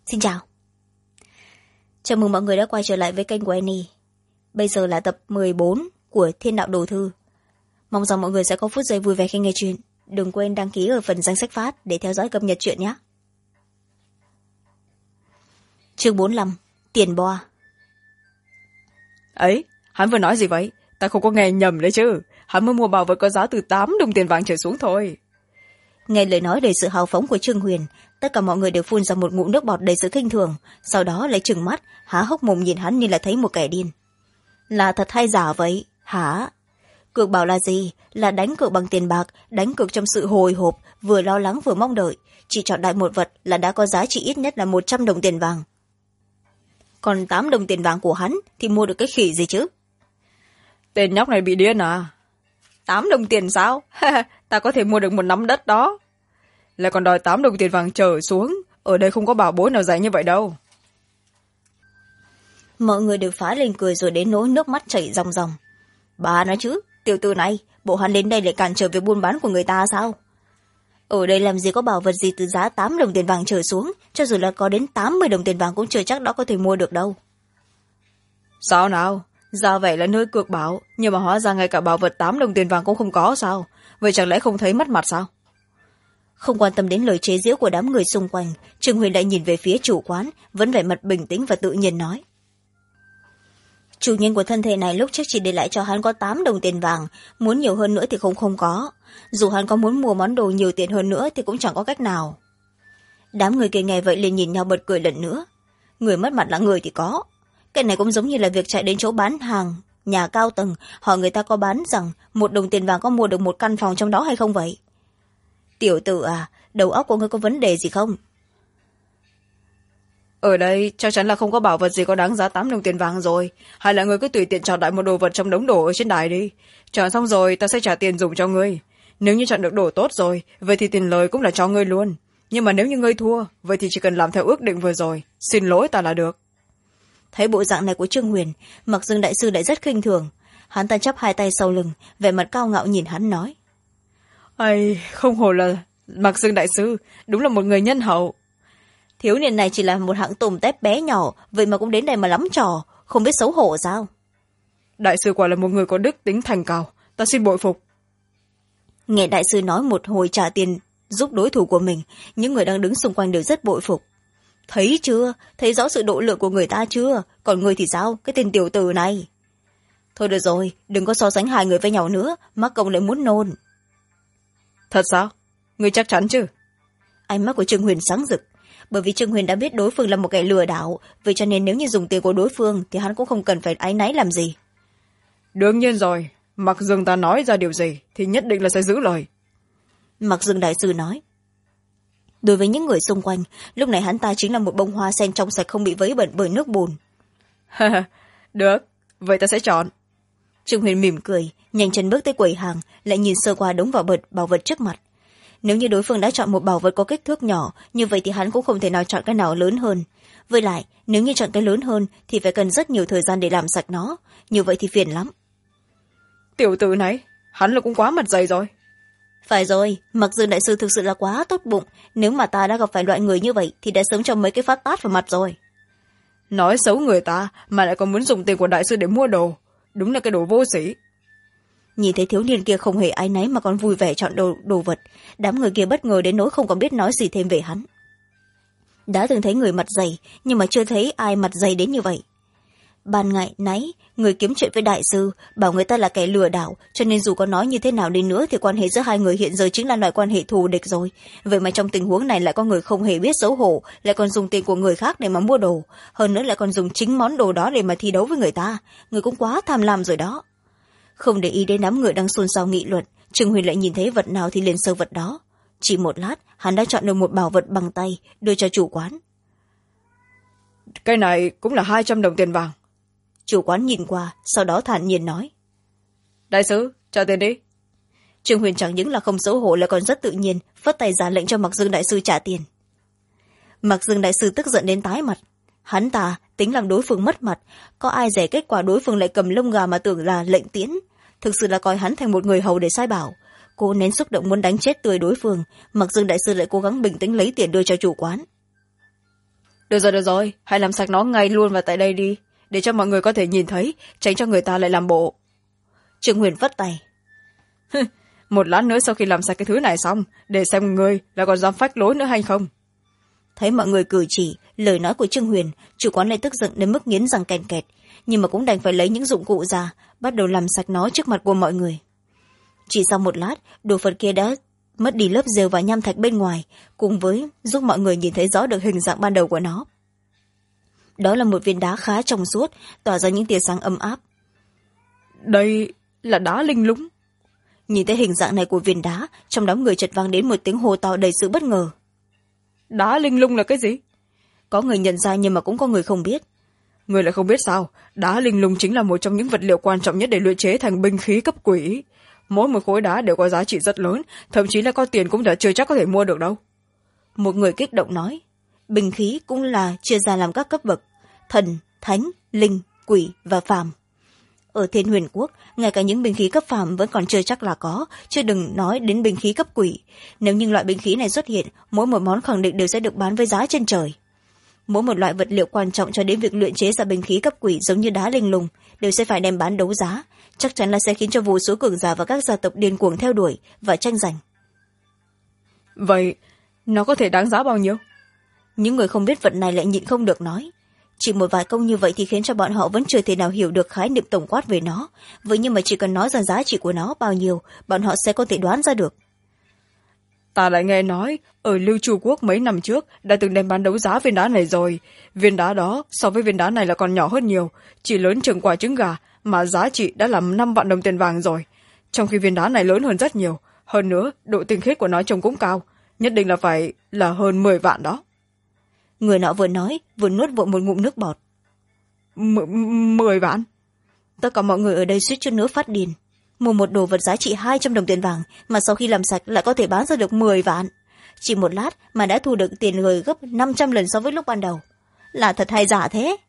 Xin chào. Chào mừng mọi người đã quay trở lại với kênh của Annie. Bây giờ là tập 14 của Thiên đạo đồ thư. Mong rằng mọi người sẽ có phút giây vui vẻ khi nghe chuyện. Đừng quên đăng ký ở phần danh sách phát để theo dõi cập nhật chuyện nhé. Chương 45. Tiền boa. Ấy, hắn vừa nói gì vậy? Ta không có nghe nhầm đấy chứ. Hắn mới mua bảo vật có giá từ 8 đồng tiền vàng trở xuống thôi. Nghe lời nói đầy sự hào phóng của Trương Huyền, tất cả mọi người đều phun ra một ngụm nước bọt đầy sự khinh thường, sau đó lại trừng mắt há hốc mồm nhìn hắn như là thấy một kẻ điên. Là thật hay giả vậy hả? Cược bảo là gì? Là đánh cược bằng tiền bạc, đánh cược trong sự hồi hộp, vừa lo lắng vừa mong đợi, chỉ chọn đại một vật là đã có giá trị ít nhất là 100 đồng tiền vàng. Còn 8 đồng tiền vàng của hắn thì mua được cái khỉ gì chứ? Tên nhóc này bị điên à? 8 đồng tiền sao? Ta có thể mua được một nắm đất đó. Lại còn đòi 8 đồng tiền vàng trở xuống. Ở đây không có bảo bối nào dạy như vậy đâu. Mọi người đều phá lên cười rồi đến nỗi nước mắt chảy ròng ròng. Bà nói chứ, tiểu tử này, bộ hắn đến đây lại cản trở việc buôn bán của người ta sao? Ở đây làm gì có bảo vật gì từ giá 8 đồng tiền vàng trở xuống, cho dù là có đến 80 đồng tiền vàng cũng chưa chắc đó có thể mua được đâu. Sao nào? Ra vậy là nơi cược bảo, nhưng mà hóa ra ngay cả bảo vật 8 đồng tiền vàng cũng không có sao? Vậy chẳng lẽ không thấy mất mặt sao? Không quan tâm đến lời chế giễu của đám người xung quanh, Trương Huyền lại nhìn về phía chủ quán, vẫn vẻ mặt bình tĩnh và tự nhiên nói. Chủ nhân của thân thể này lúc trước chỉ để lại cho hắn có 8 đồng tiền vàng, muốn nhiều hơn nữa thì không có. Dù hắn có muốn mua món đồ nhiều tiền hơn nữa thì cũng chẳng có cách nào. Đám người kia nghe vậy liền nhìn nhau bật cười lần nữa. Người mất mặt là người thì có. Cái này cũng giống như là việc chạy đến chỗ bán hàng, nhà cao tầng, hỏi người ta có bán rằng 1 đồng tiền vàng có mua được một căn phòng trong đó hay không vậy? Tiểu tử à, đầu óc của ngươi có vấn đề gì không? Ở đây chắc chắn là không có bảo vật gì có đáng giá 8 đồng tiền vàng rồi. Hay là ngươi cứ tùy tiện chọn đại một đồ vật trong đống đồ ở trên đài đi. Chọn xong rồi ta sẽ trả tiền dùng cho ngươi. Nếu như chọn được đồ tốt rồi, vậy thì tiền lời cũng là cho ngươi luôn. Nhưng mà nếu như ngươi thua, vậy thì chỉ cần làm theo ước định vừa rồi. Xin lỗi ta là được. Thấy bộ dạng này của Trương Huyền, Mặc Dương đại sư lại rất khinh thường. Hắn ta chắp hai tay sau lưng, vẻ mặt cao ngạo nhìn hắn nói. Ây, không hổ là Mặc Dương đại sư, đúng là một người nhân hậu. Thiếu niên này chỉ là một hạng tôm tép bé nhỏ, vậy mà cũng đến đây mà lắm trò, không biết xấu hổ sao? Đại sư quả là một người có đức tính thành cao, ta xin bội phục. Nghe đại sư nói một hồi trả tiền giúp đối thủ của mình, những người đang đứng xung quanh đều rất bội phục. Thấy chưa? Thấy rõ sự độ lượng của người ta chưa? Còn người thì sao? Cái tên tiểu tử này. Thôi được rồi, đừng có so sánh hai người với nhau nữa, mắc công lại muốn nôn. Thật sao? Ngươi chắc chắn chứ? Ánh mắt của Trương Huyền sáng rực. Bởi vì Trương Huyền đã biết đối phương là một kẻ lừa đảo, vậy cho nên nếu như dùng tiền của đối phương thì hắn cũng không cần phải áy náy làm gì. Đương nhiên rồi, Mặc Dương ta nói ra điều gì thì nhất định là sẽ giữ lời. Mặc Dương đại sư nói. Đối với những người xung quanh, lúc này hắn ta chính là một bông hoa sen trong sạch không bị vấy bẩn bởi nước bùn. Được, vậy ta sẽ chọn. Trương Huyền mỉm cười, nhanh chân bước tới quầy hàng, lại nhìn sơ qua đống bảo vật trước mặt. Nếu như đối phương đã chọn một bảo vật có kích thước nhỏ, như vậy thì hắn cũng không thể nào chọn cái nào lớn hơn. Với lại, nếu như chọn cái lớn hơn thì phải cần rất nhiều thời gian để làm sạch nó, như vậy thì phiền lắm. Tiểu tử này, hắn là cũng quá mặt dày rồi. Phải rồi, Mặc Dương đại sư thực sự là quá tốt bụng, nếu mà ta đã gặp phải loại người như vậy thì đã sớm cho mấy cái phát tát vào mặt rồi. Nói xấu người ta mà lại còn muốn dùng tiền của đại sư để mua đồ, đúng là cái đồ vô sĩ. Nhìn thấy thiếu niên kia không hề áy náy mà còn vui vẻ chọn đồ vật, đám người kia bất ngờ đến nỗi không còn biết nói gì thêm về hắn. Đã từng thấy người mặt dày, nhưng mà chưa thấy ai mặt dày đến như vậy. Ban ngày nãy người kiếm chuyện với đại sư bảo người ta là kẻ lừa đảo, cho nên dù có nói như thế nào đi nữa thì quan hệ giữa hai người hiện giờ chính là loại quan hệ thù địch rồi. Vậy mà trong tình huống này lại có người không hề biết xấu hổ, lại còn dùng tiền của người khác để mà mua đồ, hơn nữa lại còn dùng chính món đồ đó để mà thi đấu với người ta. Người cũng quá tham lam rồi đó. Không để ý đến đám người đang xôn xao nghị luận, Trương Huyền lại nhìn thấy vật nào thì liền sơ vật đó. Chỉ một lát hắn đã chọn được một bảo vật bằng tay đưa cho chủ quán. Cái này cũng là 200 đồng tiền vàng. Chủ quán nhìn qua, sau đó thản nhiên nói. Đại sứ, trả tiền đi. Trương Huyền chẳng những là không xấu hổ lại còn rất tự nhiên, phất tay ra lệnh cho Mặc Dương đại sư trả tiền. Mặc Dương đại sư tức giận đến tái mặt. Hắn ta tính làm đối phương mất mặt, có ai dè kết quả đối phương lại cầm lông gà mà tưởng là lệnh tiễn. Thực sự là coi hắn thành một người hầu để sai bảo. Cô nén xúc động muốn đánh chết tươi đối phương, Mặc Dương đại sư lại cố gắng bình tĩnh lấy tiền đưa cho chủ quán. được rồi, hãy làm sạch nó ngay luôn vào tại đây đi, để cho mọi người có thể nhìn thấy, tránh cho người ta lại làm bộ. Trương Huyền vất tay. Một lát nữa sau khi làm sạch cái thứ này xong, để xem người là còn dám phách lối nữa hay không. Thấy mọi người cử chỉ lời nói của Trương Huyền, chủ quán lại tức giận đến mức nghiến răng kèn kẹt, nhưng mà cũng đành phải lấy những dụng cụ ra, bắt đầu làm sạch nó trước mặt của mọi người. Chỉ sau một lát, đồ vật kia đã mất đi lớp rêu và nham thạch bên ngoài, cùng với giúp mọi người nhìn thấy rõ được hình dạng ban đầu của nó. Đó là một viên đá khá trong suốt, tỏa ra những tia sáng ấm áp. Đây là đá linh lung. Nhìn thấy hình dạng này của viên đá, trong đám người chợt vang đến một tiếng hô to đầy sự bất ngờ. Đá linh lung là cái gì? Có người nhận ra nhưng mà cũng có người không biết. Người lại không biết sao? Đá linh lung chính là một trong những vật liệu quan trọng nhất để luyện chế thành binh khí cấp quỷ. Mỗi một khối đá đều có giá trị rất lớn, thậm chí là có tiền cũng đã chưa chắc có thể mua được đâu. Một người kích động nói, binh khí cũng là chia ra làm các cấp bậc: thần, thánh, linh, quỷ và phàm. Ở Thiên Huyền Quốc, ngay cả những binh khí cấp phàm vẫn còn chưa chắc là có, chứ đừng nói đến binh khí cấp quỷ. Nếu như loại binh khí này xuất hiện, mỗi một món khẳng định đều sẽ được bán với giá trên trời. Mỗi một loại vật liệu quan trọng cho đến việc luyện chế ra binh khí cấp quỷ giống như đá linh lung đều sẽ phải đem bán đấu giá, chắc chắn là sẽ khiến cho vô số cường giả và các gia tộc điên cuồng theo đuổi và tranh giành. Vậy nó có thể đáng giá bao nhiêu? Những người không biết vật này lại nhịn không được nói. Chỉ một vài câu như vậy thì khiến cho bọn họ vẫn chưa thể nào hiểu được khái niệm tổng quát về nó, vậy nhưng mà chỉ cần nói ra giá trị của nó bao nhiêu, bọn họ sẽ có thể đoán ra được. Ta lại nghe nói ở Lưu Chu Quốc mấy năm trước đã từng đem bán đấu giá viên đá này rồi. Viên đá đó so với viên đá này là còn nhỏ hơn nhiều, chỉ lớn chừng quả trứng gà, mà giá trị đã là 5 vạn đồng tiền vàng rồi. Trong khi viên đá này lớn hơn rất nhiều, hơn nữa độ tinh khiết của nó trông cũng cao, nhất định là phải là hơn 10 vạn đó. Người nọ vừa nói vừa nuốt vội một ngụm nước bọt. 10 vạn? Tất cả mọi người ở đây suýt chút nữa phát điên. Mua một đồ vật giá trị 200 đồng tiền vàng mà sau khi làm sạch lại có thể bán ra được 10 vạn. Chỉ một lát mà đã thu được tiền lời gấp 500 lần so với lúc ban đầu. Là thật hay giả thế?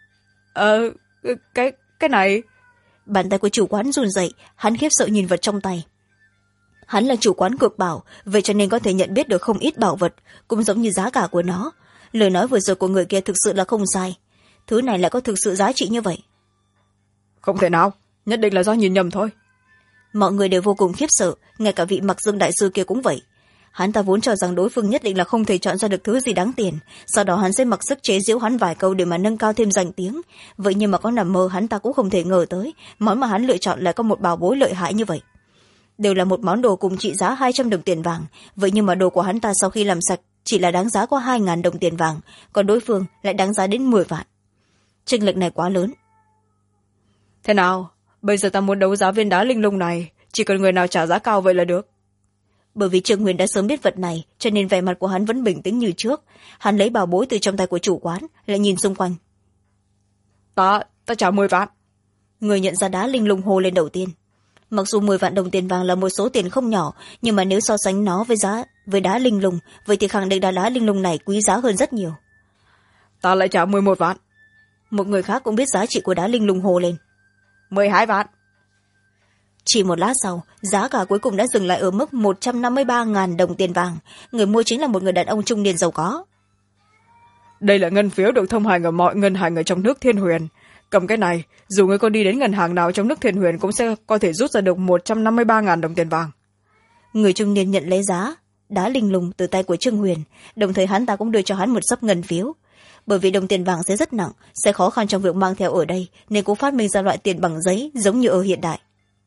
Cái này... Bàn tay của chủ quán run rẩy, hắn khiếp sợ nhìn vật trong tay. Hắn là chủ quán cực bảo, vậy cho nên có thể nhận biết được không ít bảo vật, cũng giống như giá cả của nó. Lời nói vừa rồi của người kia thực sự là không sai. Thứ này lại có thực sự giá trị như vậy? Không thể nào, nhất định là do nhìn nhầm thôi. Mọi người đều vô cùng khiếp sợ, ngay cả vị Mặc Dương đại sư kia cũng vậy. Hắn ta vốn cho rằng đối phương nhất định là không thể chọn ra được thứ gì đáng tiền, sau đó hắn sẽ mặc sức chế giễu hắn vài câu để mà nâng cao thêm danh tiếng. Vậy nhưng mà có nằm mơ hắn ta cũng không thể ngờ tới món mà hắn lựa chọn lại có một bảo bối lợi hại như vậy. Đều là một món đồ cùng trị giá 200 đồng tiền vàng, vậy nhưng mà đồ của hắn ta sau khi làm sạch chỉ là đáng giá có 2.000 đồng tiền vàng, còn đối phương lại đáng giá đến 10 vạn. Chênh lệch này quá lớn. Thế nào, bây giờ ta muốn đấu giá viên đá linh lung này, chỉ cần người nào trả giá cao vậy là được. Bởi vì Trương Huyền đã sớm biết vật này, cho nên vẻ mặt của hắn vẫn bình tĩnh như trước. Hắn lấy bảo bối từ trong tay của chủ quán, lại nhìn xung quanh. Ta trả 10 vạn. Người nhận ra đá linh lung hô lên đầu tiên. Mặc dù 10 vạn đồng tiền vàng là một số tiền không nhỏ, nhưng mà nếu so sánh nó với đá linh lung, vậy thì khẳng định đá linh lung này quý giá hơn rất nhiều. Ta lại trả 11 vạn. Một người khác cũng biết giá trị của đá linh lung hô lên. 12 vạn. Chỉ một lát sau, giá cả cuối cùng đã dừng lại ở mức 153.000 đồng tiền vàng. Người mua chính là một người đàn ông trung niên giàu có. Đây là ngân phiếu được thông hành ở mọi ngân hàng ở trong nước Thiên Huyền. Cầm cái này, dù người có đi đến ngân hàng nào trong nước Thiên Huyền cũng sẽ có thể rút ra được 153.000 đồng tiền vàng. Người trung niên nhận lấy giá đá linh lung từ tay của Trương Huyền, đồng thời hắn ta cũng đưa cho hắn một xấp ngân phiếu. Bởi vì đồng tiền vàng sẽ rất nặng, sẽ khó khăn trong việc mang theo ở đây, nên cũng phát minh ra loại tiền bằng giấy giống như ở hiện đại.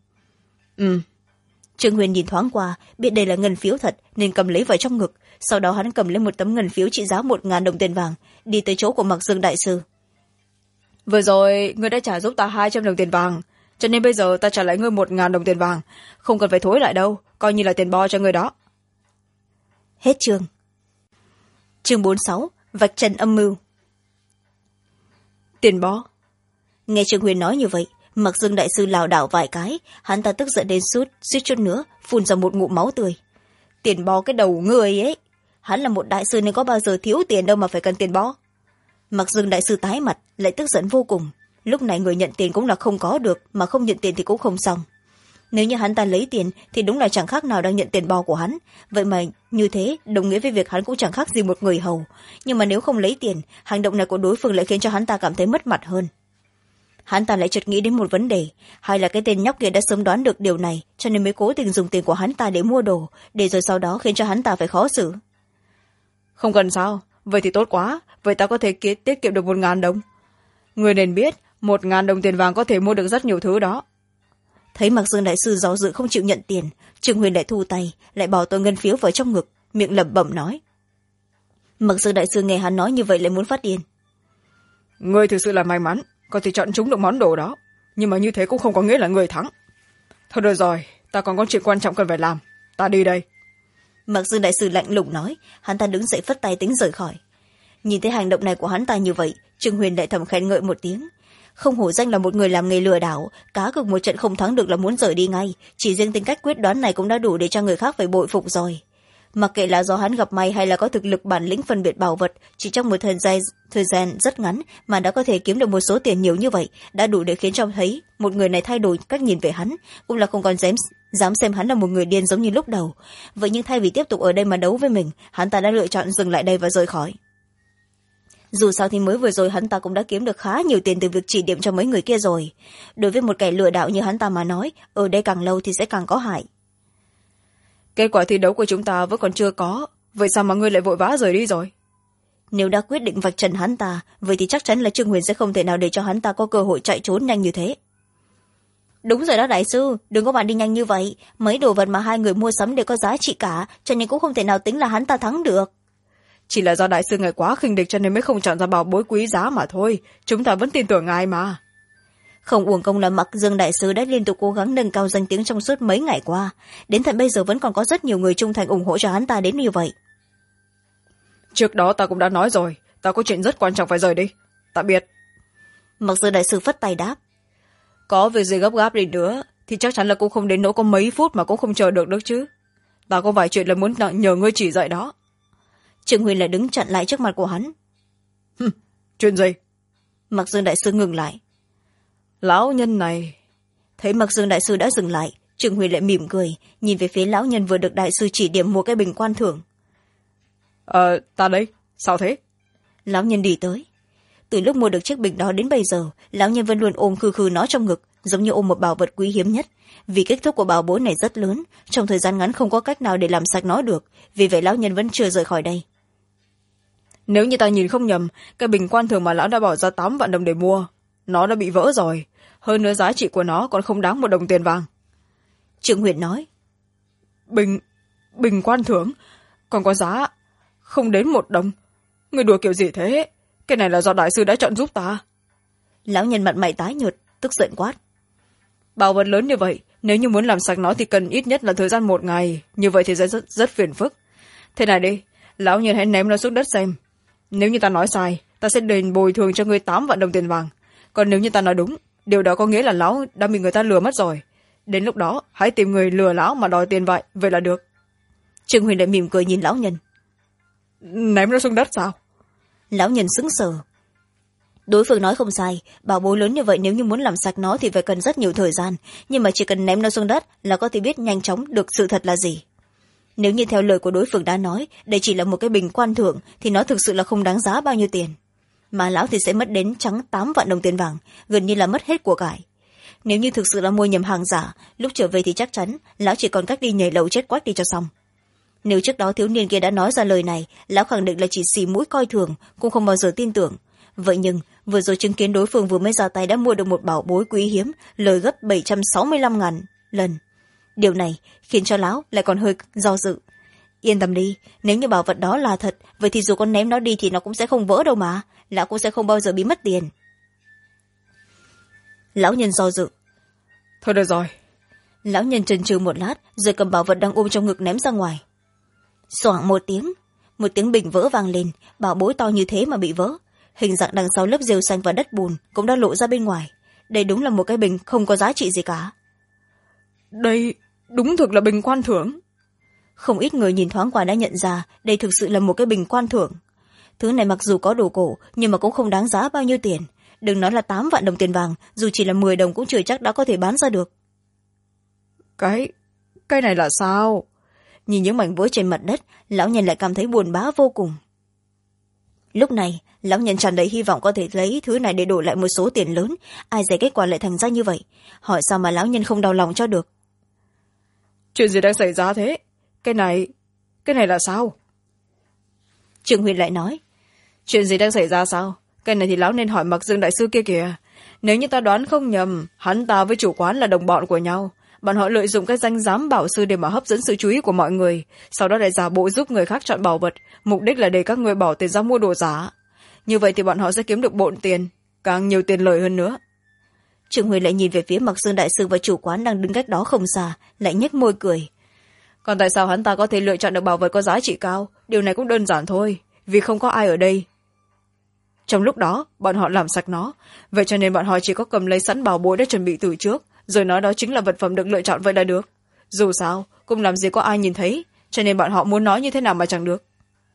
Trương Huyền nhìn thoáng qua, biết đây là ngân phiếu thật nên cầm lấy vào trong ngực, sau đó hắn cầm lên một tấm ngân phiếu trị giá 1.000 đồng tiền vàng, đi tới chỗ của Mặc Dương đại sư. Vừa rồi ngươi đã trả giúp ta 200 đồng tiền vàng, cho nên bây giờ ta trả lại ngươi 1.000 đồng tiền vàng, không cần phải thối lại đâu, coi như là tiền bo cho ngươi đó. Hết chương. Chương 46, vạch trần âm mưu. Tiền bo. Nghe Trương Huyền nói như vậy, Mặc Dương đại sư lảo đảo vài cái, hắn ta tức giận đến suýt chút nữa phun ra một ngụm máu tươi. Tiền bo cái đầu người ấy, hắn là một đại sư nên có bao giờ thiếu tiền đâu mà phải cần tiền bo. Mặc Dương đại sư tái mặt, lại tức giận vô cùng. Lúc này người nhận tiền cũng là không có được, mà không nhận tiền thì cũng không xong. nếu như hắn ta lấy tiền thì đúng là chẳng khác nào đang nhận tiền bò của hắn, vậy mà như thế đồng nghĩa với việc hắn cũng chẳng khác gì một người hầu. Nhưng mà nếu không lấy tiền, hành động này của đối phương lại khiến cho hắn ta cảm thấy mất mặt hơn. Hắn ta lại chợt nghĩ đến một vấn đề, hay là cái tên nhóc kia đã sớm đoán được điều này cho nên mới cố tình dùng tiền của hắn ta để mua đồ, để rồi sau đó khiến cho hắn ta phải khó xử. Không cần sao, vậy thì tốt quá, vậy ta có thể tiết kiệm được 1.000 đồng. Người nên biết 1.000 đồng tiền vàng có thể mua được rất nhiều thứ đó. Thấy Mạc Dương đại sư do dự không chịu nhận tiền, Trương Huyền lại thu tay, lại bỏ tôi ngân phiếu vào trong ngực, miệng lẩm bẩm nói. Mạc Dương đại sư nghe hắn nói như vậy lại muốn phát điên. Người thực sự là may mắn có thể chọn trúng được món đồ đó, nhưng mà như thế cũng không có nghĩa là người thắng. Thôi được rồi, ta còn có chuyện quan trọng cần phải làm, ta đi đây. Mạc Dương đại sư lạnh lùng nói, hắn ta đứng dậy phất tay tính rời khỏi. Nhìn thấy hành động này của hắn ta như vậy, Trương Huyền lại thầm khen ngợi một tiếng. Không hổ danh là một người làm nghề lừa đảo, cá cược một trận không thắng được là muốn rời đi ngay, chỉ riêng tính cách quyết đoán này cũng đã đủ để cho người khác phải bội phục rồi. Mặc kệ là do hắn gặp may hay là có thực lực bản lĩnh phân biệt bảo vật, chỉ trong một thời gian rất ngắn mà đã có thể kiếm được một số tiền nhiều như vậy, đã đủ để khiến cho thấy một người này thay đổi cách nhìn về hắn, cũng là không còn dám xem hắn là một người điên giống như lúc đầu. Vậy nhưng thay vì tiếp tục ở đây mà đấu với mình, hắn ta đã lựa chọn dừng lại đây và rời khỏi. Dù sao thì mới vừa rồi hắn ta cũng đã kiếm được khá nhiều tiền từ việc chỉ điểm cho mấy người kia rồi. Đối với một kẻ lừa đảo như hắn ta mà nói, ở đây càng lâu thì sẽ càng có hại. Kết quả thi đấu của chúng ta vẫn còn chưa có, vậy sao mà ngươi lại vội vã rời đi rồi? Nếu đã quyết định vạch trần hắn ta, vậy thì chắc chắn là Trương Huyền sẽ không thể nào để cho hắn ta có cơ hội chạy trốn nhanh như thế. Đúng rồi đó đại sư, đừng có bạn đi nhanh như vậy, mấy đồ vật mà hai người mua sắm đều có giá trị cả, cho nên cũng không thể nào tính là hắn ta thắng được. Chỉ là do đại sư ngài quá khinh địch cho nên mới không chọn ra bảo bối quý giá mà thôi, chúng ta vẫn tin tưởng ngài mà. Không uổng công là Mạc Dương đại sư đã liên tục cố gắng nâng cao danh tiếng trong suốt mấy ngày qua, đến tận bây giờ vẫn còn có rất nhiều người trung thành ủng hộ cho hắn ta đến như vậy. Trước đó ta cũng đã nói rồi, ta có chuyện rất quan trọng phải rời đi, tạm biệt. Mạc Dương đại sư phất tay đáp. Có việc gì gấp gáp đi nữa thì chắc chắn là cũng không đến nỗi có mấy phút mà cũng không chờ được chứ. Ta có vài chuyện là muốn nhờ ngươi chỉ dạy đó. Trương Huyền lại đứng chặn lại trước mặt của hắn. Chuyện gì? Mạc Dương đại sư ngừng lại. Lão nhân này. Thấy Mạc Dương đại sư đã dừng lại, Trương Huyền lại mỉm cười, nhìn về phía lão nhân vừa được đại sư chỉ điểm mua cái bình quan thưởng. Ta đây, sao thế? Lão nhân đi tới. Từ lúc mua được chiếc bình đó đến bây giờ, lão nhân vẫn luôn ôm khư khư nó trong ngực, giống như ôm một bảo vật quý hiếm nhất. Vì kích thước của bảo bối này rất lớn, trong thời gian ngắn không có cách nào để làm sạch nó được, vì vậy lão nhân vẫn chưa rời khỏi đây. Nếu như ta nhìn không nhầm, cái bình quan thường mà lão đã bỏ ra 8 vạn đồng để mua, nó đã bị vỡ rồi, hơn nữa giá trị của nó còn không đáng 1 đồng tiền vàng. Trương Huyền nói. Bình quan thưởng còn có giá không đến 1 đồng. Người đùa kiểu gì thế? Cái này là do đại sư đã chọn giúp ta. Lão nhân mặt mày tái nhợt, tức giận quát. Bảo vật lớn như vậy, nếu như muốn làm sạch nó thì cần ít nhất là thời gian 1 ngày, như vậy thì rất phiền phức. Thế này đi, lão nhân hãy ném nó xuống đất xem. Nếu như ta nói sai, ta sẽ đền bồi thường cho ngươi 8 vạn đồng tiền vàng. Còn nếu như ta nói đúng, điều đó có nghĩa là lão đã bị người ta lừa mất rồi. Đến lúc đó hãy tìm người lừa lão mà đòi tiền vậy là được. Trương Huyền lại mỉm cười nhìn lão nhân. Ném nó xuống đất sao? Lão nhân sững sờ. Đối phương nói không sai, bảo bối lớn như vậy nếu như muốn làm sạch nó thì phải cần rất nhiều thời gian, nhưng mà chỉ cần ném nó xuống đất là có thể biết nhanh chóng được sự thật là gì. Nếu như theo lời của đối phương đã nói, đây chỉ là một cái bình quan thưởng thì nó thực sự là không đáng giá bao nhiêu tiền, mà lão thì sẽ mất đến trắng 8 vạn đồng tiền vàng, gần như là mất hết của cải. Nếu như thực sự là mua nhầm hàng giả, lúc trở về thì chắc chắn lão chỉ còn cách đi nhảy lầu chết quách đi cho xong. Nếu trước đó thiếu niên kia đã nói ra lời này, lão khẳng định là chỉ xì mũi coi thường, cũng không bao giờ tin tưởng. Vậy nhưng vừa rồi chứng kiến đối phương vừa mới ra tay đã mua được một bảo bối quý hiếm, lời gấp 765.000 lần. Điều này khiến cho lão lại còn hơi do dự. Yên tâm đi, nếu như bảo vật đó là thật, vậy thì dù con ném nó đi thì nó cũng sẽ không vỡ đâu mà, lão cũng sẽ không bao giờ bị mất tiền. Lão nhân do dự. Thôi được rồi. Lão nhân chần chừ một lát rồi cầm bảo vật đang ôm trong ngực ném ra ngoài. Xoảng một tiếng bình vỡ vang lên, bảo bối to như thế mà bị vỡ. Hình dạng đằng sau lớp rêu xanh và đất bùn cũng đã lộ ra bên ngoài. Đây đúng là một cái bình không có giá trị gì cả. Đây đúng thực là bình quan thưởng. Không ít người nhìn thoáng qua đã nhận ra đây thực sự là một cái bình quan thưởng. Thứ này mặc dù có đồ cổ nhưng mà cũng không đáng giá bao nhiêu tiền. Đừng nói là 8 vạn đồng tiền vàng, dù chỉ là 10 đồng cũng chưa chắc đã có thể bán ra được. cái này là sao? Nhìn những mảnh vỡ trên mặt đất, lão nhân lại cảm thấy buồn bã vô cùng. Lúc này lão nhân tràn đầy hy vọng có thể lấy thứ này để đổi lại một số tiền lớn. Ai dè kết quả lại thành ra như vậy. Hỏi sao mà lão nhân không đau lòng cho được. Chuyện gì đang xảy ra thế? Cái này là sao? Trương Huyền lại nói. Chuyện gì đang xảy ra sao? Cái này thì lão nên hỏi Mặc Dương đại sư kia kìa. Nếu như ta đoán không nhầm, hắn ta với chủ quán là đồng bọn của nhau. Bọn họ lợi dụng cái danh giám bảo sư để mà hấp dẫn sự chú ý của mọi người, sau đó lại giả bộ giúp người khác chọn bảo vật, mục đích là để các người bỏ tiền ra mua đồ giả. Như vậy thì bọn họ sẽ kiếm được bộn tiền, càng nhiều tiền lời hơn nữa. Trương Huyền lại nhìn về phía Mặc Dương đại sư và chủ quán đang đứng cách đó không xa, lại nhếch môi cười. Còn tại sao hắn ta có thể lựa chọn được bảo vật có giá trị cao? Điều này cũng đơn giản thôi, vì không có ai ở đây. Trong lúc đó bọn họ làm sạch nó, vậy cho nên bọn họ chỉ có cầm lấy sẵn bảo bối đã chuẩn bị từ trước, rồi nói đó chính là vật phẩm được lựa chọn vậy là được. Dù sao cũng làm gì có ai nhìn thấy, cho nên bọn họ muốn nói như thế nào mà chẳng được.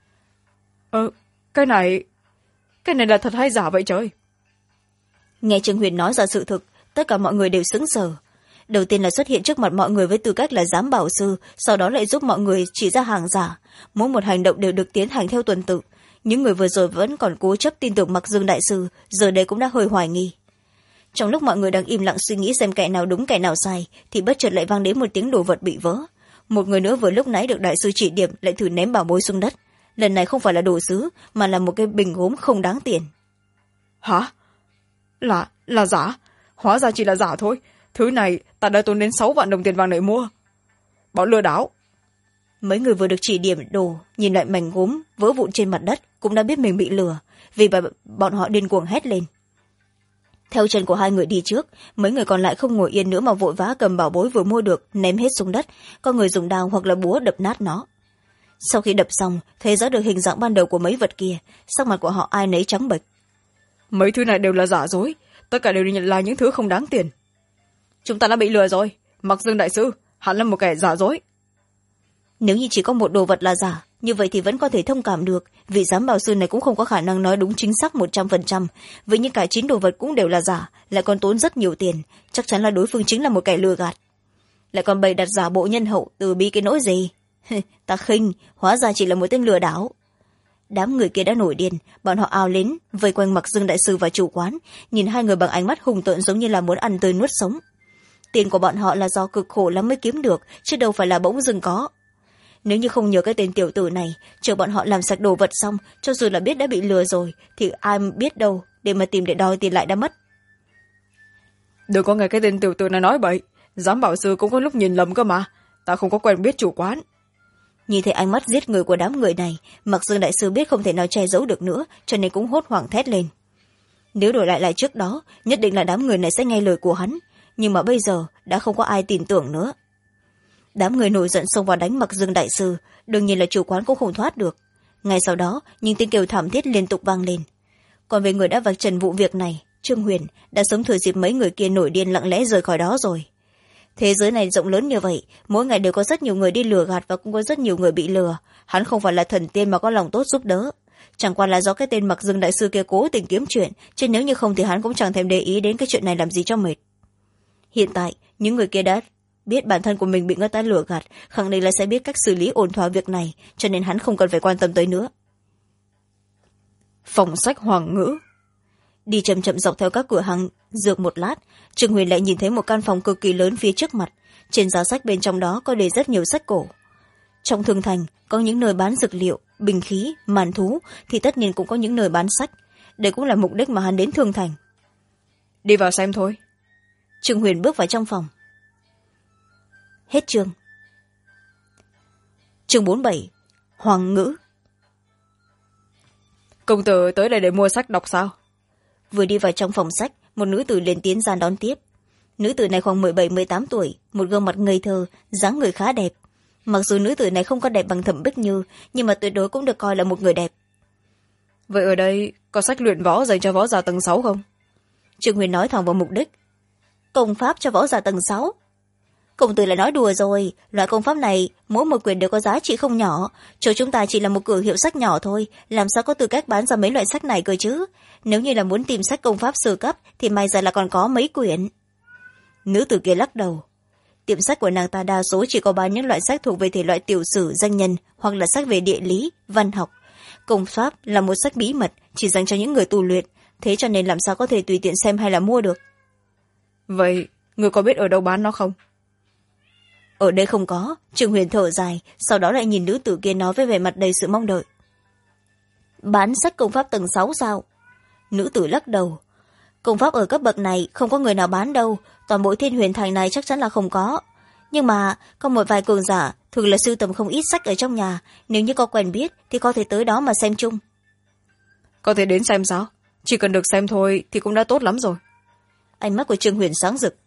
Cái này là thật hay giả vậy trời? Nghe Trương Huyền nói ra sự thực, tất cả mọi người đều sững sờ. Đầu tiên là xuất hiện trước mặt mọi người với tư cách là giám bảo sư, sau đó lại giúp mọi người chỉ ra hàng giả. Mỗi một hành động đều được tiến hành theo tuần tự. Những người vừa rồi vẫn còn cố chấp tin tưởng Mặc Dương đại sư, giờ đây cũng đã hơi hoài nghi. Trong lúc mọi người đang im lặng suy nghĩ xem kẻ nào đúng kẻ nào sai, thì bất chợt lại vang đến một tiếng đồ vật bị vỡ. Một người nữa vừa lúc nãy được đại sư chỉ điểm lại thử ném bảo bối xuống đất. Lần này không phải là đồ sứ, mà là một cái bình gốm không đáng tiền. Hả? Là giả? Hóa ra chỉ là giả thôi. Thứ này ta đã tốn đến 6 vạn đồng tiền vàng để mua. Bọn lừa đảo. Mấy người vừa được chỉ điểm đồ nhìn lại mảnh gốm vỡ vụn trên mặt đất cũng đã biết mình bị lừa, vì bọn họ điên cuồng hét lên. Theo chân của hai người đi trước, mấy người còn lại không ngồi yên nữa mà vội vã cầm bảo bối vừa mua được ném hết xuống đất, có người dùng đao hoặc là búa đập nát nó. Sau khi đập xong thấy rõ được hình dạng ban đầu của mấy vật kia, sắc mặt của họ ai nấy trắng bệch. Mấy thứ này đều là giả dối, tất cả đều là những thứ không đáng tiền. Chúng ta đã bị lừa rồi. Mặc Dương đại sư, hắn là một kẻ giả dối. Nếu như chỉ có một đồ vật là giả, như vậy thì vẫn có thể thông cảm được, vì giám bảo sư này cũng không có khả năng nói đúng chính xác 100%. Với những cả 9 đồ vật cũng đều là giả, lại còn tốn rất nhiều tiền, chắc chắn là đối phương chính là một kẻ lừa gạt. Lại còn bày đặt giả bộ nhân hậu, từ bi cái nỗi gì? Ta khinh, hóa ra chỉ là một tên lừa đảo. Đám người kia đã nổi điên, bọn họ ào đến vây quanh Mặc Dương đại sư và chủ quán, nhìn hai người bằng ánh mắt hùng tợn giống như là muốn ăn tươi nuốt sống. Tiền của bọn họ là do cực khổ lắm mới kiếm được, chứ đâu phải là bỗng dưng có. Nếu như không nhờ cái tên tiểu tử này, chờ bọn họ làm sạch đồ vật xong, cho dù là biết đã bị lừa rồi, thì ai biết đâu để mà tìm để đòi tiền lại đã mất. Đừng có nghe cái tên tiểu tử này nói bậy, giám bảo sư cũng có lúc nhìn lầm cơ mà, ta không có quen biết chủ quán. Nhìn thấy ánh mắt giết người của đám người này, Mặc Dương đại sư biết không thể nào che giấu được nữa, cho nên cũng hốt hoảng thét lên. Nếu đổi lại trước đó, nhất định là đám người này sẽ nghe lời của hắn, nhưng mà bây giờ đã không có ai tin tưởng nữa. Đám người nổi giận xông vào đánh Mặc Dương đại sư, đương nhiên là chủ quán cũng không thoát được. Ngay sau đó những tiếng kêu thảm thiết liên tục vang lên. Còn về người đã vạch trần vụ việc này, Trương Huyền đã sống thừa dịp mấy người kia nổi điên lặng lẽ rời khỏi đó rồi. Thế giới này rộng lớn như vậy, mỗi ngày đều có rất nhiều người đi lừa gạt và cũng có rất nhiều người bị lừa. Hắn không phải là thần tiên mà có lòng tốt giúp đỡ, chẳng qua là do cái tên Mặc Dương đại sư kia cố tình kiếm chuyện, chứ nếu như không thì hắn cũng chẳng thèm để ý đến cái chuyện này làm gì cho mệt. Hiện tại những người kia đã biết bản thân của mình bị người ta lừa gạt, khẳng định là sẽ biết cách xử lý ổn thỏa việc này, cho nên hắn không cần phải quan tâm tới nữa. Phòng sách Hoàng Ngữ. Đi chậm chậm dọc theo các cửa hàng dược một lát, Trương Huyền lại nhìn thấy một căn phòng cực kỳ lớn phía trước mặt. Trên giá sách bên trong đó có để rất nhiều sách cổ. Trong thương thành có những nơi bán dược liệu, bình khí, màn thú, thì tất nhiên cũng có những nơi bán sách. Đây cũng là mục đích mà hắn đến thương thành. Đi vào xem thôi. Trương Huyền bước vào trong phòng. Hết chương. Chương 47. Hoàng Ngữ. Công tử tới đây để mua sách đọc sao? Vừa đi vào trong phòng sách, một nữ tử lên tiến ra đón tiếp. Nữ tử này khoảng 17-18 tuổi, một gương mặt ngây thơ, dáng người khá đẹp. Mặc dù nữ tử này không có đẹp bằng Thẩm Bích Như, nhưng mà tuyệt đối cũng được coi là một người đẹp. Vậy ở đây có sách luyện võ dành cho võ giả tầng 6 không? Trương Huyền nói thẳng vào mục đích. Công pháp cho võ giả tầng 6? Công tử lại nói đùa rồi, loại công pháp này mỗi một quyển đều có giá trị không nhỏ, chỗ chúng ta chỉ là một cửa hiệu sách nhỏ thôi, làm sao có tư cách bán ra mấy loại sách này cơ chứ? Nếu như là muốn tìm sách công pháp sơ cấp thì may ra là còn có mấy quyển. Nữ tử kia lắc đầu. tiệm sách của nàng ta đa số chỉ có bán những loại sách thuộc về thể loại tiểu sử danh nhân hoặc là sách về địa lý văn học. Công pháp là một sách bí mật chỉ dành cho những người tu luyện, thế cho nên làm sao có thể tùy tiện xem hay là mua được. Vậy người có biết ở đâu bán nó không? Ở đây không có. Trương Huyền thở dài, sau đó lại nhìn nữ tử kia nói với vẻ mặt đầy sự mong đợi. Bán sách công pháp tầng 6 sao? Nữ tử lắc đầu. Công pháp ở cấp bậc này không có người nào bán đâu, toàn bộ Thiên Huyền thành này chắc chắn là không có. Nhưng mà có một vài cường giả thường là sưu tầm không ít sách ở trong nhà, nếu như có quen biết thì có thể tới đó mà xem chung. Có thể đến xem sao? Chỉ cần được xem thôi thì cũng đã tốt lắm rồi. Ánh mắt của Trương Huyền sáng rực.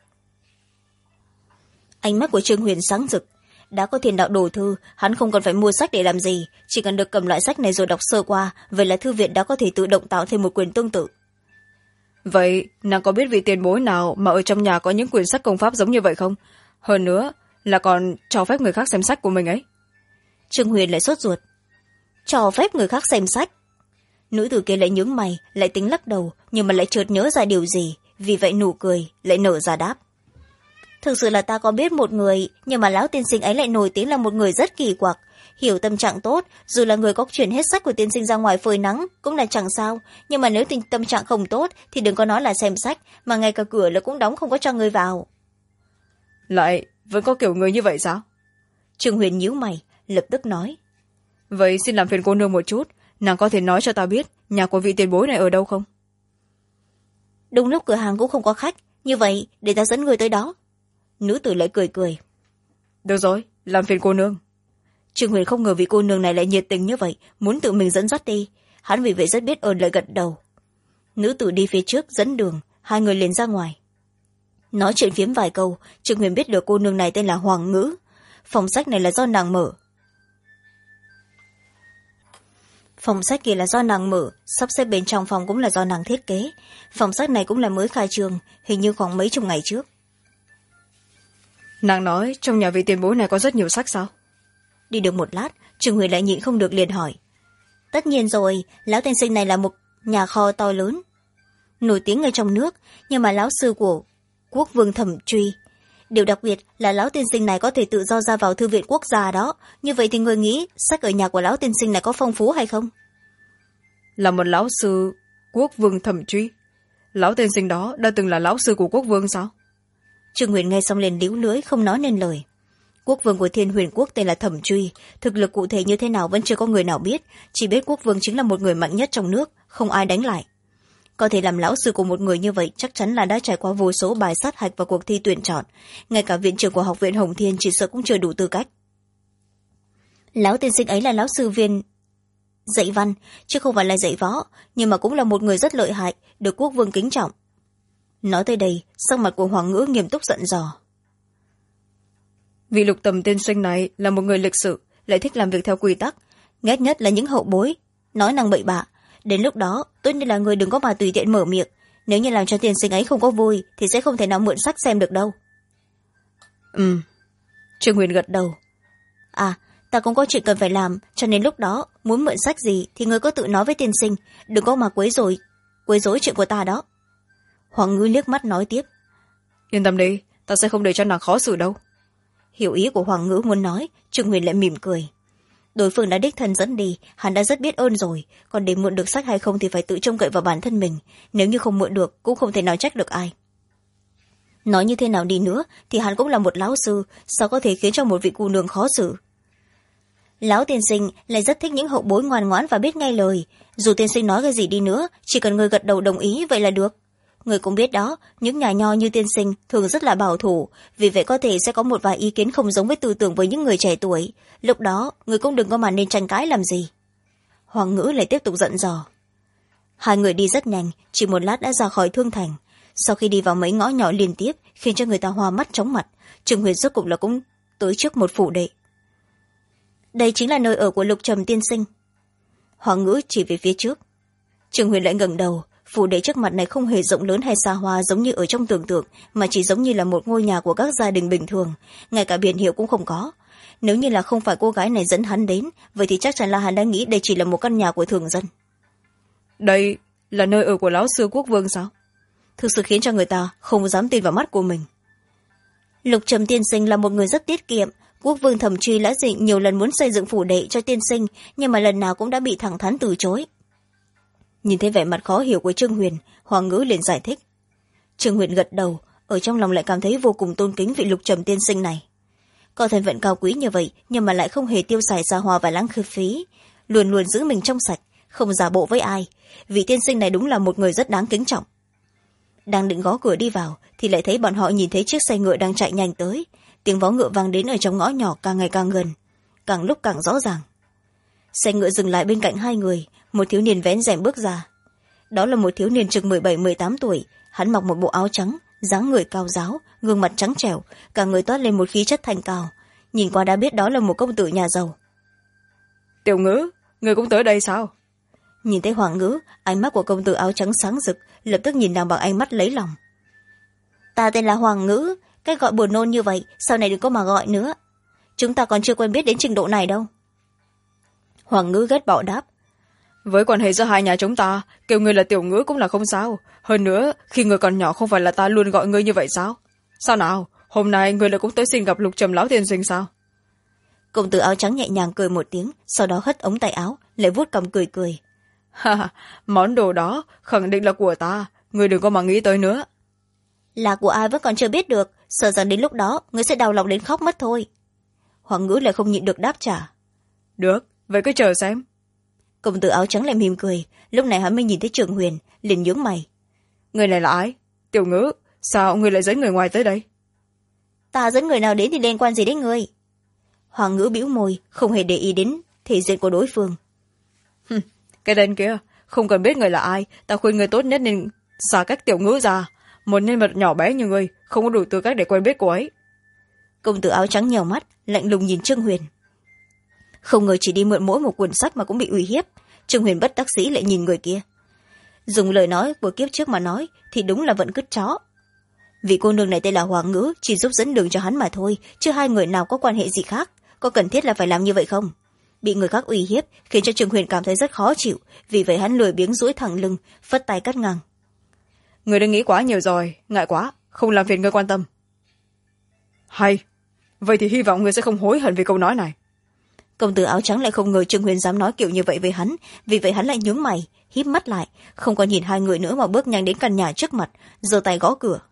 Đã có Thiên Đạo Đồ Thư, hắn không cần phải mua sách để làm gì, chỉ cần được cầm loại sách này rồi đọc sơ qua, vậy là thư viện đã có thể tự động tạo thêm một quyển tương tự. Vậy nàng có biết vị tiền bối nào mà ở trong nhà có những quyển sách công pháp giống như vậy không? Hơn nữa là còn cho phép người khác xem sách của mình ấy. Trương Huyền lại sốt ruột. Cho phép người khác xem sách? Nữ tử kia lại nhướng mày, lại tính lắc đầu, nhưng mà lại chợt nhớ ra điều gì, vì vậy nụ cười lại nở ra đáp. Thực sự là ta có biết một người, nhưng mà lão tiên sinh ấy lại nổi tiếng là một người rất kỳ quặc. Hiểu tâm trạng tốt, dù là người có chuyển hết sách của tiên sinh ra ngoài phơi nắng cũng là chẳng sao, nhưng mà nếu tâm trạng không tốt thì đừng có nói là xem sách, mà ngay cả cửa là cũng đóng không có cho người vào. Lại vẫn có kiểu người như vậy sao? Trương Huyền nhíu mày, lập tức nói. Vậy xin làm phiền cô nương một chút, nàng có thể nói cho ta biết nhà của vị tiền bối này ở đâu không? Đúng lúc cửa hàng cũng không có khách, như vậy để ta dẫn người tới đó. Nữ tử lại cười cười. Được rồi, làm phiền cô nương. Trương Huyền không ngờ vị cô nương này lại nhiệt tình như vậy, muốn tự mình dẫn dắt đi. Hắn vì vậy rất biết ơn, lại gật đầu. Nữ tử đi phía trước dẫn đường, hai người liền ra ngoài. Nói chuyện phiếm vài câu, Trương Huyền biết được cô nương này tên là Hoàng Ngữ. Phòng sách này là do nàng mở. Phòng sách kia là do nàng mở, sắp xếp bên trong phòng cũng là do nàng thiết kế. Phòng sách này cũng là mới khai trương, hình như khoảng mấy chục ngày trước. Nàng nói trong nhà vị tiền bối này có rất nhiều sách sao? Đi được một lát, Trương Huyền lại nhịn không được liền hỏi. Tất nhiên rồi, lão tiên sinh này là một nhà kho to lớn, nổi tiếng ở trong nước, nhưng mà lão sư của quốc vương Thẩm Truy. Điều đặc biệt là lão tiên sinh này có thể tự do ra vào thư viện quốc gia đó. Như vậy thì người nghĩ sách ở nhà của lão tiên sinh này có phong phú hay không? Là một lão sư quốc vương Thẩm Truy? Lão tiên sinh đó đã từng là lão sư của quốc vương sao? Trương Huyền nghe xong liền líu lưỡi, không nói nên lời. Quốc vương của Thiên Huyền quốc tên là Thẩm Truy, thực lực cụ thể như thế nào vẫn chưa có người nào biết, chỉ biết quốc vương chính là một người mạnh nhất trong nước, không ai đánh lại. Có thể làm lão sư của một người như vậy chắc chắn là đã trải qua vô số bài sát hạch và cuộc thi tuyển chọn, ngay cả viện trưởng của học viện Hồng Thiên chỉ sợ cũng chưa đủ tư cách. Lão tiên sinh ấy là lão sư viên dạy văn, chứ không phải là dạy võ, nhưng mà cũng là một người rất lợi hại, được quốc vương kính trọng. Nói tới đây, sắc mặt của Hoàng Ngữ nghiêm túc giận dò. Vị Lục Tầm tiên sinh này là một người lịch sự, lại thích làm việc theo quy tắc, ghét nhất là những hậu bối nói năng bậy bạ. Đến lúc đó tốt nhất là người đừng có mà tùy tiện mở miệng, nếu như làm cho tiên sinh ấy không có vui thì sẽ không thể nào mượn sách xem được đâu. Trương Huyền gật đầu. Ta cũng có chuyện cần phải làm, cho nên lúc đó muốn mượn sách gì thì người có tự nói với tiên sinh, đừng có mà quấy rối chuyện của ta đó. Hoàng Ngữ liếc mắt nói tiếp. Yên tâm đi, ta sẽ không để cho nàng khó xử đâu. Hiểu ý của Hoàng Ngữ muốn nói, Trương Huyền lại mỉm cười. Đối phương đã đích thân dẫn đi, hắn đã rất biết ơn rồi, còn để mượn được sách hay không thì phải tự trông cậy vào bản thân mình, nếu như không mượn được cũng không thể nào trách được ai. Nói như thế nào đi nữa thì hắn cũng là một lão sư, sao có thể khiến cho một vị cô nương khó xử. Lão tiên sinh lại rất thích những hậu bối ngoan ngoãn và biết nghe lời, dù tiên sinh nói cái gì đi nữa, chỉ cần người gật đầu đồng ý vậy là được. Người cũng biết đó, những nhà nho như tiên sinh thường rất là bảo thủ, vì vậy có thể sẽ có một vài ý kiến không giống với tư tưởng với những người trẻ tuổi. Lúc đó, người cũng đừng có mà nên tranh cãi làm gì. Hoàng Ngữ lại tiếp tục giận dò. Hai người đi rất nhanh, chỉ một lát đã ra khỏi Thương Thành. Sau khi đi vào mấy ngõ nhỏ liên tiếp, khiến cho người ta hoa mắt chóng mặt, Trương Huyền rốt cục là cũng tới trước một phủ đệ. Đây chính là nơi ở của Lục Trầm tiên sinh. Hoàng Ngữ chỉ về phía trước. Trương Huyền lại ngẩng đầu. Phủ đệ trước mặt này không hề rộng lớn hay xa hoa giống như ở trong tưởng tượng, mà chỉ giống như là một ngôi nhà của các gia đình bình thường, ngay cả biển hiệu cũng không có. Nếu như là không phải cô gái này dẫn hắn đến, vậy thì chắc chắn là hắn đã nghĩ đây chỉ là một căn nhà của thường dân. Đây là nơi ở của lão sư quốc vương sao? Thực sự khiến cho người ta không dám tin vào mắt của mình. Lục Trầm tiên sinh là một người rất tiết kiệm. Quốc vương Thẩm Truy đã nhiều lần muốn xây dựng phủ đệ cho tiên sinh, nhưng mà lần nào cũng đã bị thẳng thắn từ chối. Nhìn thấy vẻ mặt khó hiểu của Trương Huyền, Hoàng Ngữ liền giải thích. Trương Huyền gật đầu, ở trong lòng lại cảm thấy vô cùng tôn kính vị Lục Trầm tiên sinh này. Có thân phận cao quý như vậy, nhưng mà lại không hề tiêu xài xa hoa và lãng phí, luôn luôn giữ mình trong sạch, không giả bộ với ai. Vị tiên sinh này đúng là một người rất đáng kính trọng. Đang định gõ cửa đi vào thì lại thấy bọn họ nhìn thấy chiếc xe ngựa đang chạy nhanh tới. Tiếng vó ngựa vang đến ở trong ngõ nhỏ càng ngày càng gần, càng lúc càng rõ ràng. Xe ngựa dừng lại bên cạnh hai người, một thiếu niên vén rèm bước ra. Đó là một thiếu niên chừng 17-18 tuổi. Hắn mặc một bộ áo trắng, dáng người cao ráo, gương mặt trắng trẻo, cả người toát lên một khí chất thanh cao. Nhìn qua đã biết đó là một công tử nhà giàu. Tiểu Ngữ, người cũng tới đây sao? Nhìn thấy Hoàng Ngữ, ánh mắt của công tử áo trắng sáng rực, lập tức nhìn nàng bằng ánh mắt lấy lòng. Ta tên là Hoàng Ngữ, cách gọi buồn nôn như vậy sau này đừng có mà gọi nữa. Chúng ta còn chưa quen biết đến trình độ này đâu. Hoàng Ngữ ghét bỏ đáp. Với quan hệ giữa hai nhà chúng ta, kêu người là Tiểu Ngữ cũng là không sao. Hơn nữa, khi người còn nhỏ không phải là ta luôn gọi ngươi như vậy sao? Sao nào, hôm nay người lại cũng tới xin gặp Lục Trầm lão tiên sinh sao? Công tử áo trắng nhẹ nhàng cười một tiếng, sau đó hất ống tay áo, lại vuốt cằm cười cười. Ha, món đồ đó khẳng định là của ta, người đừng có mà nghĩ tới nữa. Là của ai vẫn còn chưa biết được, sợ rằng đến lúc đó người sẽ đau lòng đến khóc mất thôi. Hoàng Ngữ lại không nhịn được đáp trả. Được, vậy cứ chờ xem. Công tử áo trắng lại mỉm cười, lúc này hắn mới nhìn thấy Trường Huyền, liền nhướng mày. Người này là ai? Tiểu Ngữ, sao người lại dẫn người ngoài tới đây? Ta dẫn người nào đến thì liên quan gì đến người? Hoàng Ngữ bĩu môi, không hề để ý đến thể diện của đối phương. Cái tên kia, không cần biết người là ai, ta khuyên người tốt nhất nên xa cách Tiểu Ngữ ra. Một nhân vật nhỏ bé như người không có đủ tư cách để quen biết cô ấy. Công tử áo trắng nhèo mắt, lạnh lùng nhìn Trương Huyền. Không ngờ chỉ đi mượn mỗi một cuốn sách mà cũng bị uy hiếp. Trương Huyền bất đắc dĩ lại nhìn người kia. Dùng lời nói của kiếp trước mà nói thì đúng là vẫn cứt chó. Vị cô nương này tên là Hoàng Ngữ, chỉ giúp dẫn đường cho hắn mà thôi, chứ hai người nào có quan hệ gì khác. Có cần thiết là phải làm như vậy không? Bị người khác uy hiếp khiến cho Trương Huyền cảm thấy rất khó chịu, vì vậy hắn lười biếng duỗi thẳng lưng, phất tay cắt ngang. Người đã nghĩ quá nhiều rồi, ngại quá, không làm phiền người quan tâm. Hay, vậy thì hy vọng người sẽ không hối hận vì câu nói này. Công tử áo trắng lại không ngờ Trương Huyền dám nói kiểu như vậy với hắn, vì vậy hắn lại nhướng mày, híp mắt lại, không còn nhìn hai người nữa mà bước nhanh đến căn nhà trước mặt, giơ tay gõ cửa.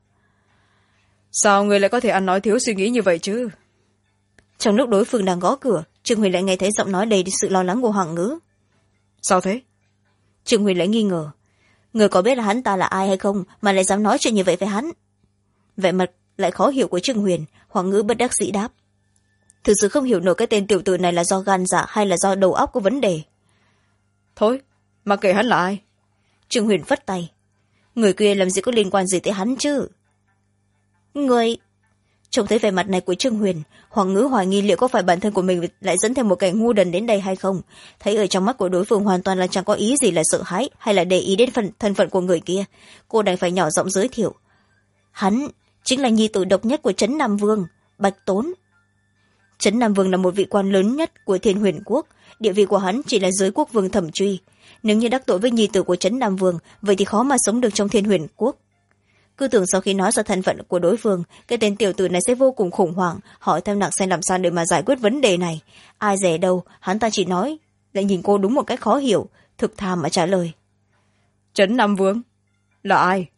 Sao người lại có thể ăn nói thiếu suy nghĩ như vậy chứ? Trong lúc đối phương đang gõ cửa, Trương Huyền lại nghe thấy giọng nói đầy sự lo lắng của Hoàng Ngữ. Sao thế? Trương Huyền lại nghi ngờ. Người có biết là hắn ta là ai hay không mà lại dám nói chuyện như vậy với hắn? Vẻ mặt lại khó hiểu của Trương Huyền, Hoàng Ngữ bất đắc dĩ đáp. Thực sự không hiểu nổi cái tên tiểu tử này là do gan dạ hay là do đầu óc có vấn đề. Thôi, mà kể hắn là ai? Trương Huyền phất tay. Người kia làm gì có liên quan gì tới hắn chứ? Người... Trông thấy vẻ mặt này của Trương Huyền, Hoàng Ngữ hoài nghi liệu có phải bản thân của mình lại dẫn thêm một kẻ ngu đần đến đây hay không. Thấy ở trong mắt của đối phương hoàn toàn là chẳng có ý gì là sợ hãi hay là để ý đến thân phận của người kia. Cô đành phải nhỏ giọng giới thiệu. Hắn chính là nhi tử độc nhất của Trấn Nam Vương, Bạch Tốn. Trấn Nam Vương là một vị quan lớn nhất của Thiên Huyền Quốc, địa vị của hắn chỉ là dưới quốc vương Thẩm Truy. Nếu như đắc tội với nhi tử của Trấn Nam Vương, vậy thì khó mà sống được trong Thiên Huyền Quốc. Cứ tưởng sau khi nói ra thân phận của đối phương, cái tên tiểu tử này sẽ vô cùng khủng hoảng, hỏi theo nặng xem làm sao để mà giải quyết vấn đề này. Ai dè đâu, hắn ta chỉ nói, lại nhìn cô đúng một cách khó hiểu, thực thà mà trả lời. Trấn Nam Vương? Là ai?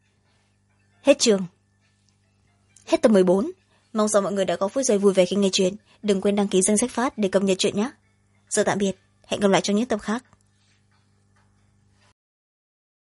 Hết chương. Hết tập 14. Mong rằng mọi người đã có phút giây vui vẻ khi nghe chuyện. Đừng quên đăng ký danh sách phát để cập nhật chuyện nhé. Giờ tạm biệt, hẹn gặp lại trong những tập khác.